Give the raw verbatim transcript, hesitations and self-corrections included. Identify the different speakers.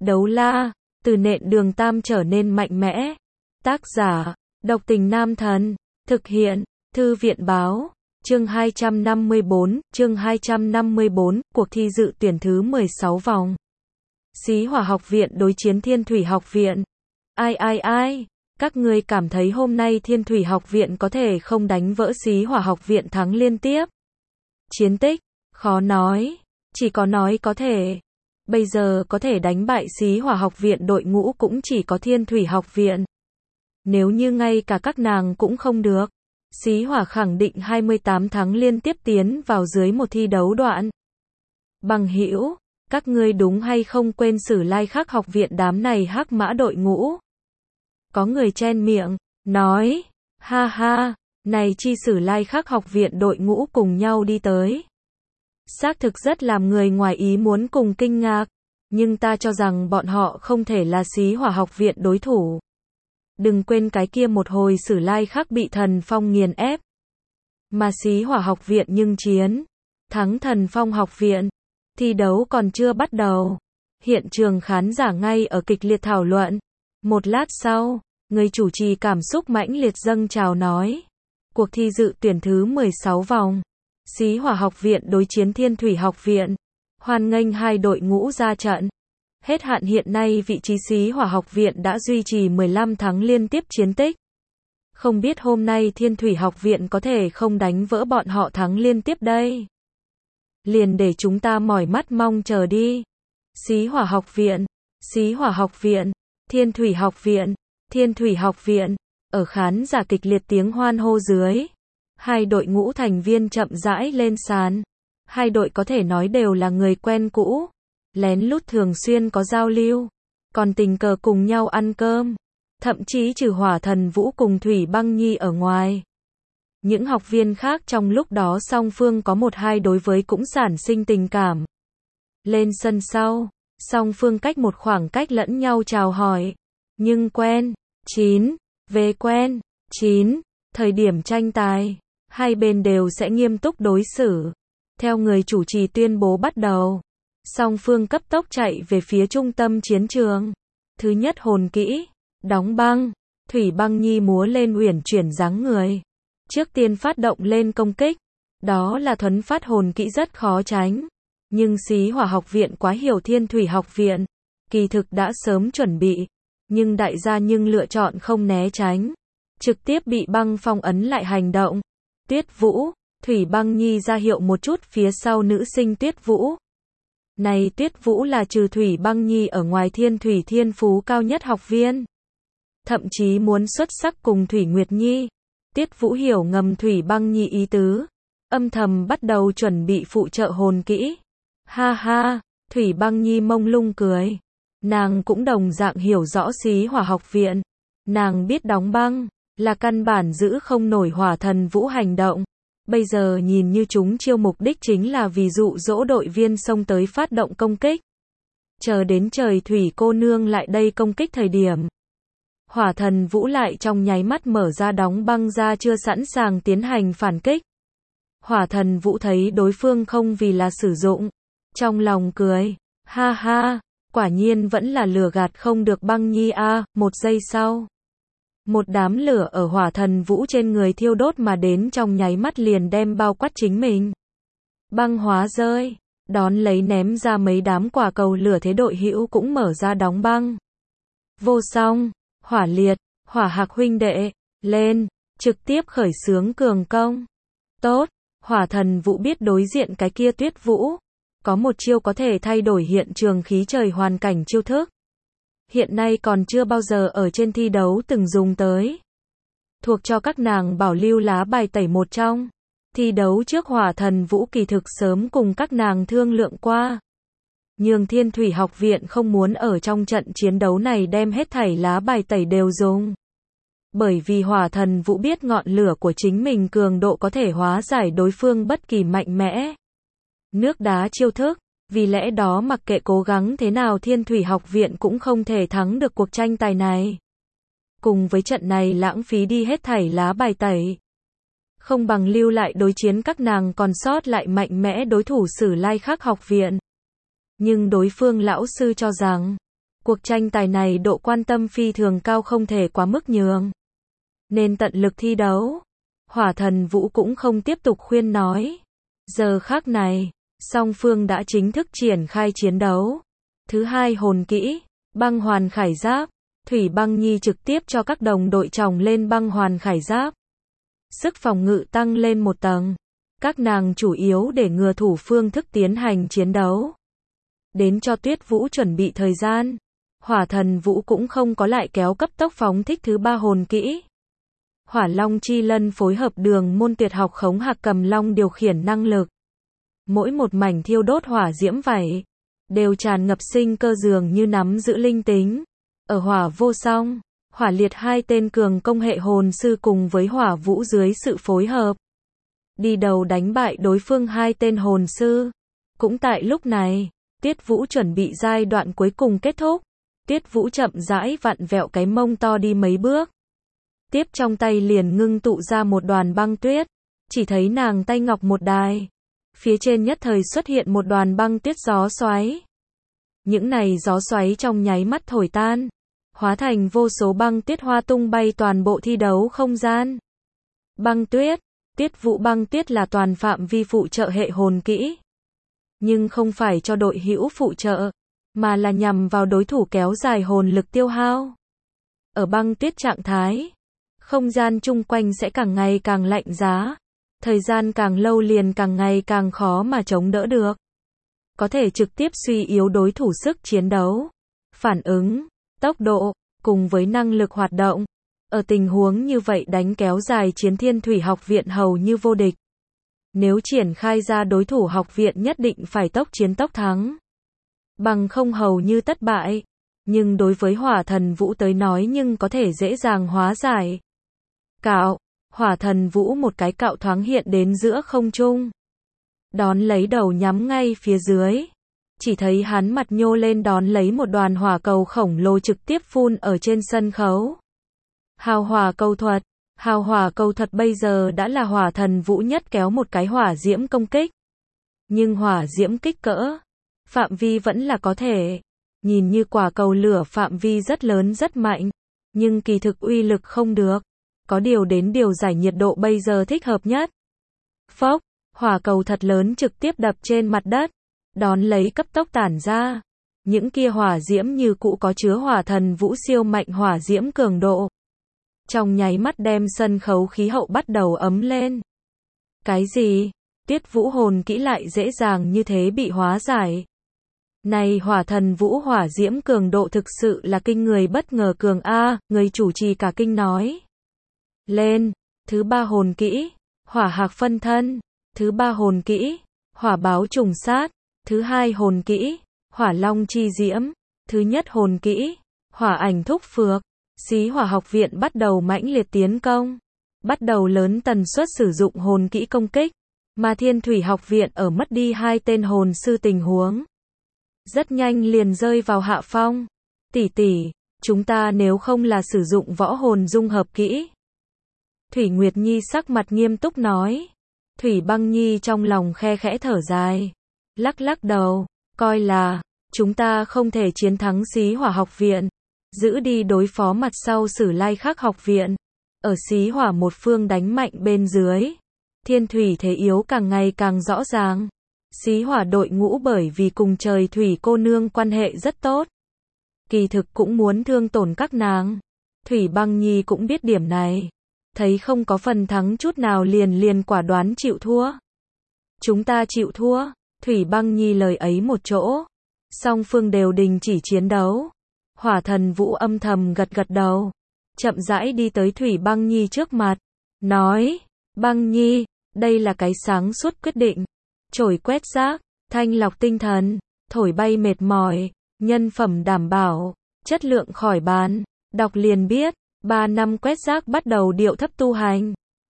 Speaker 1: Đấu la, từ nện đường tam trở nên mạnh mẽ. Tác giả, độc tình nam thần. Thực hiện, thư viện báo. Chương hai trăm năm mươi bốn, chương hai trăm năm mươi bốn, cuộc thi dự tuyển thứ mười sáu vòng. Xí Hỏa học viện đối chiến Thiên Thủy học viện. Ai ai ai, các ngươi cảm thấy hôm nay Thiên Thủy học viện có thể không đánh vỡ Xí Hỏa học viện thắng liên tiếp? Chiến tích, khó nói, chỉ có nói có thể. Bây giờ có thể đánh bại Xí Hỏa học viện đội ngũ cũng chỉ có Thiên Thủy học viện. Nếu như ngay cả các nàng cũng không được, Xí Hỏa khẳng định hai mươi tám thắng liên tiếp tiến vào dưới một thi đấu đoạn. Bằng hữu, các ngươi đúng hay không quên Sử Lai Khắc học viện đám này hắc mã đội ngũ? Có người chen miệng, nói, ha ha, này chi Sử Lai Khắc học viện đội ngũ cùng nhau đi tới. Xác thực rất làm người ngoài ý muốn cùng kinh ngạc, nhưng ta cho rằng bọn họ không thể là Xí Hỏa học viện đối thủ. Đừng quên cái kia một hồi Sử Lai Khắc bị Thần Phong nghiền ép. Mà Xí Hỏa học viện nhưng chiến, thắng Thần Phong học viện. Thi đấu còn chưa bắt đầu. Hiện trường khán giả ngay ở kịch liệt thảo luận. Một lát sau, người chủ trì cảm xúc mãnh liệt dâng trào nói. Cuộc thi dự tuyển thứ mười sáu vòng. Xí Hỏa học viện đối chiến Thiên Thủy học viện. Hoan nghênh hai đội ngũ ra trận. Hết hạn hiện nay vị trí Xí Hỏa học viện đã duy trì mười lăm thắng liên tiếp chiến tích. Không biết hôm nay Thiên Thủy học viện có thể không đánh vỡ bọn họ thắng liên tiếp đây. Liền để chúng ta mỏi mắt mong chờ đi. Xí Hỏa học viện, Xí Hỏa học viện, Thiên Thủy học viện, Thiên Thủy học viện. Ở khán giả kịch liệt tiếng hoan hô dưới, hai đội ngũ thành viên chậm rãi lên sàn. Hai đội có thể nói đều là người quen cũ, lén lút thường xuyên có giao lưu, còn tình cờ cùng nhau ăn cơm, thậm chí trừ Hỏa Thần Vũ cùng Thủy Băng Nhi ở ngoài. Những học viên khác trong lúc đó song phương có một hai đối với cũng sản sinh tình cảm. Lên sân sau, song phương cách một khoảng cách lẫn nhau chào hỏi, nhưng quen, chín, về quen, chín, thời điểm tranh tài, hai bên đều sẽ nghiêm túc đối xử. Theo người chủ trì tuyên bố bắt đầu, song phương cấp tốc chạy về phía trung tâm chiến trường. Thứ nhất hồn kỹ, đóng băng, Thủy Băng Nhi múa lên uyển chuyển dáng người. Trước tiên phát động lên công kích, đó là thuấn phát hồn kỹ rất khó tránh. Nhưng Xí Hỏa học viện quá hiểu Thiên Thủy học viện, kỳ thực đã sớm chuẩn bị, nhưng đại gia nhưng lựa chọn không né tránh, trực tiếp bị băng phong ấn lại hành động. Tuyết Vũ, Thủy Băng Nhi ra hiệu một chút phía sau nữ sinh Tuyết Vũ. Này Tuyết Vũ là trừ Thủy Băng Nhi ở ngoài Thiên Thủy thiên phú cao nhất học viên, thậm chí muốn xuất sắc cùng Thủy Nguyệt Nhi. Tuyết Vũ hiểu ngầm Thủy Băng Nhi ý tứ, âm thầm bắt đầu chuẩn bị phụ trợ hồn kỹ. Ha ha, Thủy Băng Nhi mông lung cười. Nàng cũng đồng dạng hiểu rõ Xí Hỏa học viện. Nàng biết đóng băng là căn bản giữ không nổi Hỏa Thần Vũ hành động. Bây giờ nhìn như chúng chiêu mục đích chính là vì dụ dỗ đội viên xông tới phát động công kích. Chờ đến trời Thủy cô nương lại đây công kích thời điểm, Hỏa Thần Vũ lại trong nháy mắt mở ra đóng băng ra chưa sẵn sàng tiến hành phản kích. Hỏa Thần Vũ thấy đối phương không vì là sử dụng, trong lòng cười, ha ha, quả nhiên vẫn là lừa gạt không được Băng Nhi a. À. Một giây sau, một đám lửa ở Hỏa Thần Vũ trên người thiêu đốt mà đến trong nháy mắt liền đem bao quát chính mình. Băng hóa rơi, đón lấy ném ra mấy đám quả cầu lửa, thế đội hữu cũng mở ra đóng băng. Vô song, Hỏa Liệt, Hỏa Hạc huynh đệ, lên, trực tiếp khởi xướng cường công. Tốt, Hỏa Thần Vũ biết đối diện cái kia Tuyết Vũ, có một chiêu có thể thay đổi hiện trường khí trời hoàn cảnh chiêu thức. Hiện nay còn chưa bao giờ ở trên thi đấu từng dùng tới. Thuộc cho các nàng bảo lưu lá bài tẩy một trong. Thi đấu trước Hỏa Thần Vũ kỳ thực sớm cùng các nàng thương lượng qua. Nhưng Thiên Thủy học viện không muốn ở trong trận chiến đấu này đem hết thảy lá bài tẩy đều dùng. Bởi vì Hỏa Thần Vũ biết ngọn lửa của chính mình cường độ có thể hóa giải đối phương bất kỳ mạnh mẽ nước đá chiêu thức, vì lẽ đó mặc kệ cố gắng thế nào Thiên Thủy học viện cũng không thể thắng được cuộc tranh tài này. Cùng với trận này lãng phí đi hết thảy lá bài tẩy, không bằng lưu lại đối chiến các nàng còn sót lại mạnh mẽ đối thủ Sử Lai Khắc học viện. Nhưng đối phương lão sư cho rằng, Cuộc tranh tài này độ quan tâm phi thường cao không thể quá mức nhường. Nên tận lực thi đấu. Hỏa Thần Vũ cũng không tiếp tục khuyên nói. Giờ khắc này, song phương đã chính thức triển khai chiến đấu. Thứ hai hồn kỹ, băng hoàn khải giáp. Thủy Băng Nhi trực tiếp cho các đồng đội chồng lên băng hoàn khải giáp. Sức phòng ngự tăng lên một tầng. Các nàng chủ yếu để ngừa thủ phương thức tiến hành chiến đấu. Đến cho Tuyết Vũ chuẩn bị thời gian. Hỏa Thần Vũ cũng không có lại kéo cấp tốc phóng thích thứ ba hồn kỹ. Hỏa Long Chi Lân phối hợp Đường Môn tuyệt học khống hạc cầm long điều khiển năng lực. Mỗi một mảnh thiêu đốt hỏa diễm vảy đều tràn ngập sinh cơ dường như nắm giữ linh tính. Ở Hỏa Vô Song, Hỏa Liệt hai tên cường công hệ hồn sư cùng với Hỏa Vũ dưới sự phối hợp, đi đầu đánh bại đối phương hai tên hồn sư. Cũng tại lúc này, Tiết Vũ chuẩn bị giai đoạn cuối cùng kết thúc. Tiết Vũ chậm rãi vặn vẹo cái mông to đi mấy bước. Tiếp trong tay liền ngưng tụ ra một đoàn băng tuyết. Chỉ thấy nàng tay ngọc một đài. Phía trên nhất thời xuất hiện một đoàn băng tuyết gió xoáy. Những này gió xoáy trong nháy mắt thổi tan. Hóa thành vô số băng tuyết hoa tung bay toàn bộ thi đấu không gian. Băng tuyết. Tiết Vũ băng tuyết là toàn phạm vi phụ trợ hệ hồn kỹ. Nhưng không phải cho đội hữu phụ trợ. Mà là nhằm vào đối thủ kéo dài hồn lực tiêu hao. Ở băng tuyết trạng thái, không gian chung quanh sẽ càng ngày càng lạnh giá. Thời gian càng lâu liền càng ngày càng khó mà chống đỡ được. Có thể trực tiếp suy yếu đối thủ sức chiến đấu, phản ứng, tốc độ, cùng với năng lực hoạt động. Ở tình huống như vậy đánh kéo dài chiến Thiên Thủy học viện hầu như vô địch. Nếu triển khai ra đối thủ học viện nhất định phải tốc chiến tốc thắng. Bằng không hầu như tất bại. Nhưng đối với Hỏa Thần Vũ tới nói nhưng có thể dễ dàng hóa giải. Cạo. Hỏa Thần Vũ một cái cạo thoáng hiện đến giữa không trung. Đón lấy đầu nhắm ngay phía dưới. Chỉ thấy hắn mặt nhô lên đón lấy một đoàn hỏa cầu khổng lồ trực tiếp phun ở trên sân khấu. Hào hỏa cầu thuật. Hào hỏa cầu thuật bây giờ đã là Hỏa Thần Vũ nhất kéo một cái hỏa diễm công kích. Nhưng hỏa diễm kích cỡ, phạm vi vẫn là có thể. Nhìn như quả cầu lửa phạm vi rất lớn rất mạnh. Nhưng kỳ thực uy lực không được. Có điều đến điều giải nhiệt độ bây giờ thích hợp nhất. Phốc, hỏa cầu thật lớn trực tiếp đập trên mặt đất. Đón lấy cấp tốc tản ra. Những kia hỏa diễm như cũ có chứa Hỏa Thần Vũ siêu mạnh hỏa diễm cường độ. Trong nháy mắt đem sân khấu khí hậu bắt đầu ấm lên. Cái gì? Tiết Vũ hồn kỹ lại dễ dàng như thế bị hóa giải. Này Hỏa Thần Vũ hỏa diễm cường độ thực sự là kinh người bất ngờ cường a, người chủ trì cả kinh nói. Lên, thứ ba hồn kỹ, Hỏa Hạc phân thân, thứ ba hồn kỹ, Hỏa Báo trùng sát, thứ hai hồn kỹ, Hỏa Long chi diễm, thứ nhất hồn kỹ, Hỏa Ảnh thúc phược. Xí Hỏa học viện bắt đầu mãnh liệt tiến công, bắt đầu lớn tần suất sử dụng hồn kỹ công kích, mà Thiên Thủy học viện ở mất đi hai tên hồn sư tình huống, rất nhanh liền rơi vào hạ phong. Tỷ tỷ, chúng ta nếu không là sử dụng võ hồn dung hợp kỹ. Thủy Nguyệt Nhi sắc mặt nghiêm túc nói. Thủy Băng Nhi trong lòng khe khẽ thở dài, lắc lắc đầu, coi là chúng ta không thể chiến thắng Xí Hỏa học viện, giữ đi đối phó mặt sau Sử Lai Khắc học viện. Ở Xí Hỏa một phương đánh mạnh bên dưới, Thiên Thủy thế yếu càng ngày càng rõ ràng. Xí Hỏa đội ngũ bởi vì cùng Trời Thủy cô nương quan hệ rất tốt, kỳ thực cũng muốn thương tổn các nàng. Thủy Băng Nhi cũng biết điểm này, thấy không có phần thắng chút nào liền liền quả đoán chịu thua. Chúng ta chịu thua. Thủy Băng Nhi lời ấy một chỗ, song phương đều đình chỉ chiến đấu. Hỏa Thần Vũ âm thầm gật gật đầu, chậm rãi đi tới Thủy Băng Nhi trước mặt, nói, Băng Nhi, đây là cái sáng suốt quyết định. Chổi quét rác, thanh lọc tinh thần, thổi bay mệt mỏi, nhân phẩm đảm bảo, chất lượng khỏi bàn. Đọc liền biết, ba năm quét rác bắt đầu điệu thấp tu hành.